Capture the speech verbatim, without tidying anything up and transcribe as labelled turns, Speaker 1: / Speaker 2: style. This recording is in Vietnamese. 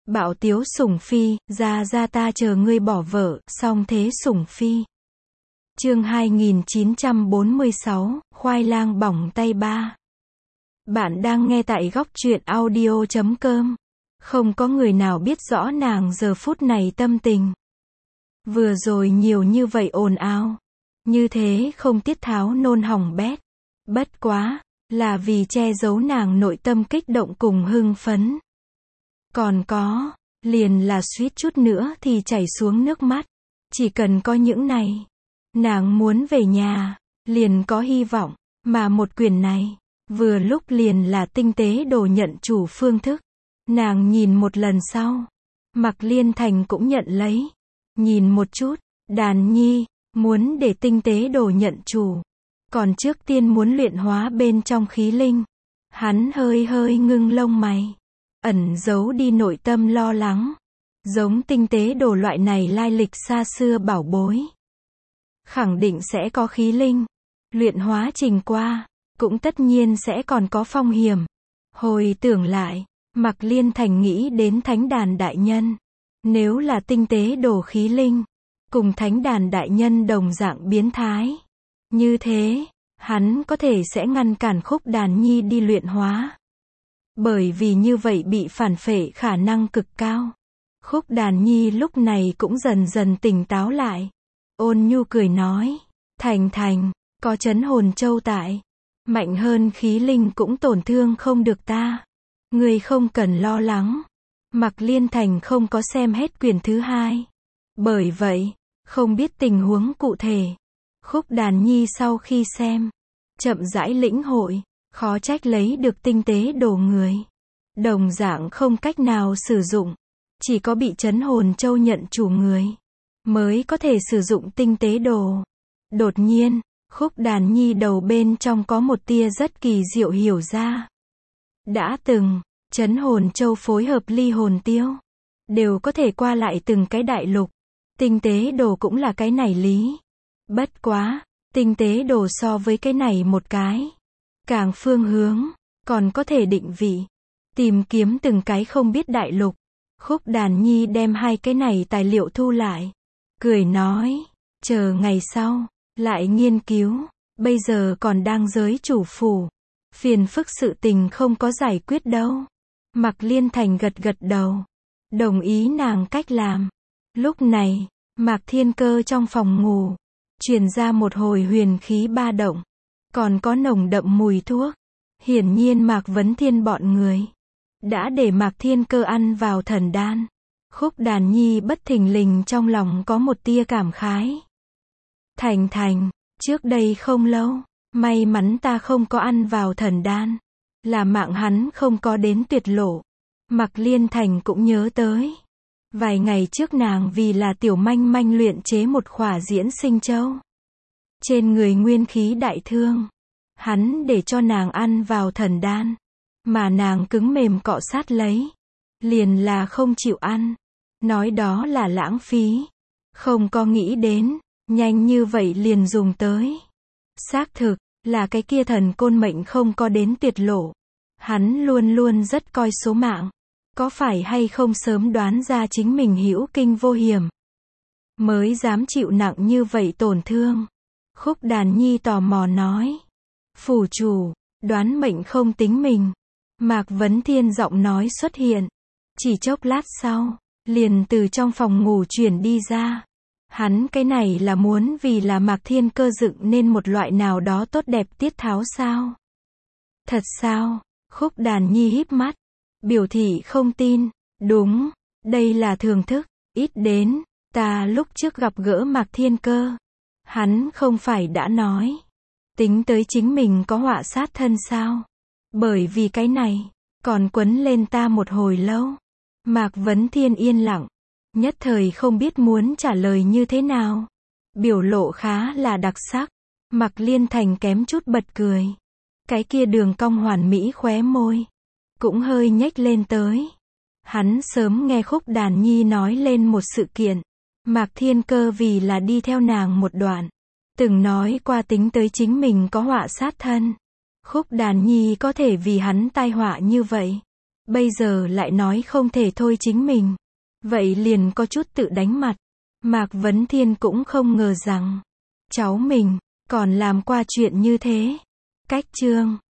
Speaker 1: Bạo tiếu sủng phi, ra ra ta chờ ngươi bỏ vợ, song thế sủng phi. Chương hai nghìn chín trăm bốn mươi sáu, khoai lang bỏng tay ba. Bạn đang nghe tại góc truyện audio chấm com. Không có người nào biết rõ nàng giờ phút này tâm tình. Vừa rồi nhiều như vậy ồn ào. Như thế không tiết tháo nôn hỏng bét. Bất quá, là vì che giấu nàng nội tâm kích động cùng hưng phấn. Còn có, liền là suýt chút nữa thì chảy xuống nước mắt. Chỉ cần có những này, nàng muốn về nhà, liền có hy vọng, mà một quyển này, vừa lúc liền là tinh tế đồ nhận chủ phương thức. Nàng nhìn một lần sau, Mạc Liên Thành cũng nhận lấy. Nhìn một chút, Đàn Nhi, muốn để tinh tế đồ nhận chủ. Còn trước tiên muốn luyện hóa bên trong khí linh. Hắn hơi hơi ngưng lông mày. Ẩn giấu đi nội tâm lo lắng. Giống tinh tế đồ loại này lai lịch xa xưa bảo bối. Khẳng định sẽ có khí linh. Luyện hóa trình qua, cũng tất nhiên sẽ còn có phong hiểm. Hồi tưởng lại, Mạc Liên Thành nghĩ đến thánh đàn đại nhân. Nếu là tinh tế đồ khí linh, cùng thánh đàn đại nhân đồng dạng biến thái. Như thế, hắn có thể sẽ ngăn cản Khúc Đàn Nhi đi luyện hóa. Bởi vì như vậy bị phản phệ khả năng cực cao. Khúc Đàn Nhi lúc này cũng dần dần tỉnh táo lại. Ôn nhu cười nói, Thành Thành, có trấn hồn châu tại. Mạnh hơn khí linh cũng tổn thương không được ta. Ngươi không cần lo lắng. Mạc Liên Thành không có xem hết quyển thứ hai. Bởi vậy, không biết tình huống cụ thể. Khúc Đàn Nhi sau khi xem, chậm rãi lĩnh hội, khó trách lấy được tinh tế đồ người. Đồng dạng không cách nào sử dụng. Chỉ có bị trấn hồn châu nhận chủ người, mới có thể sử dụng tinh tế đồ. Đột nhiên, Khúc Đàn Nhi đầu bên trong có một tia rất kỳ diệu hiểu ra. Đã từng, trấn hồn châu phối hợp ly hồn tiêu, đều có thể qua lại từng cái đại lục. Tinh tế đồ cũng là cái này lý. Bất quá, tinh tế đồ so với cái này một cái. Càng phương hướng, còn có thể định vị. Tìm kiếm từng cái không biết đại lục. Khúc Đàn Nhi đem hai cái này tài liệu thu lại. Cười nói, chờ ngày sau, lại nghiên cứu. Bây giờ còn đang giới chủ phủ. Phiền phức sự tình không có giải quyết đâu. Mạc Liên Thành gật gật đầu. Đồng ý nàng cách làm. Lúc này, Mạc Thiên Cơ trong phòng ngủ. Truyền ra một hồi huyền khí ba động. Còn có nồng đậm mùi thuốc. Hiển nhiên Mạc Vấn Thiên bọn người đã để Mạc Thiên Cơ ăn vào thần đan. Khúc Đàn Nhi bất thình lình trong lòng có một tia cảm khái. Thành Thành, trước đây không lâu, may mắn ta không có ăn vào thần đan. Là mạng hắn không có đến tuyệt lộ. Mạc Liên Thành cũng nhớ tới. Vài ngày trước nàng vì là tiểu manh manh luyện chế một khỏa diễn sinh châu. Trên người nguyên khí đại thương. Hắn để cho nàng ăn vào thần đan. Mà nàng cứng mềm cọ sát lấy. Liền là không chịu ăn. Nói đó là lãng phí. Không có nghĩ đến, nhanh như vậy liền dùng tới. Xác thực, là cái kia thần côn mệnh không có đến tuyệt lộ. Hắn luôn luôn rất coi số mạng. Có phải hay không sớm đoán ra chính mình hữu kinh vô hiểm. Mới dám chịu nặng như vậy tổn thương. Khúc Đàn Nhi tò mò nói. Phủ chủ, đoán mệnh không tính mình. Mạc Vấn Thiên giọng nói xuất hiện. Chỉ chốc lát sau, liền từ trong phòng ngủ chuyển đi ra. Hắn cái này là muốn vì là Mạc Thiên Cơ dựng nên một loại nào đó tốt đẹp tiết tháo sao? Thật sao? Khúc Đàn Nhi híp mắt. Biểu thị không tin. Đúng, đây là thường thức. Ít đến, ta lúc trước gặp gỡ Mạc Thiên Cơ. Hắn không phải đã nói. Tính tới chính mình có họa sát thân sao? Bởi vì cái này, còn quấn lên ta một hồi lâu. Mạc Vấn Thiên yên lặng. Nhất thời không biết muốn trả lời như thế nào. Biểu lộ khá là đặc sắc. Mạc Liên Thành kém chút bật cười. Cái kia đường cong hoàn mỹ khóe môi. Cũng hơi nhếch lên tới. Hắn sớm nghe Khúc Đàn Nhi nói lên một sự kiện. Mạc Thiên Cơ vì là đi theo nàng một đoạn. Từng nói qua tính tới chính mình có họa sát thân. Khúc Đàn Nhi có thể vì hắn tai họa như vậy. Bây giờ lại nói không thể thôi chính mình. Vậy liền có chút tự đánh mặt. Mạc Vấn Thiên cũng không ngờ rằng cháu mình còn làm qua chuyện như thế. Cách chương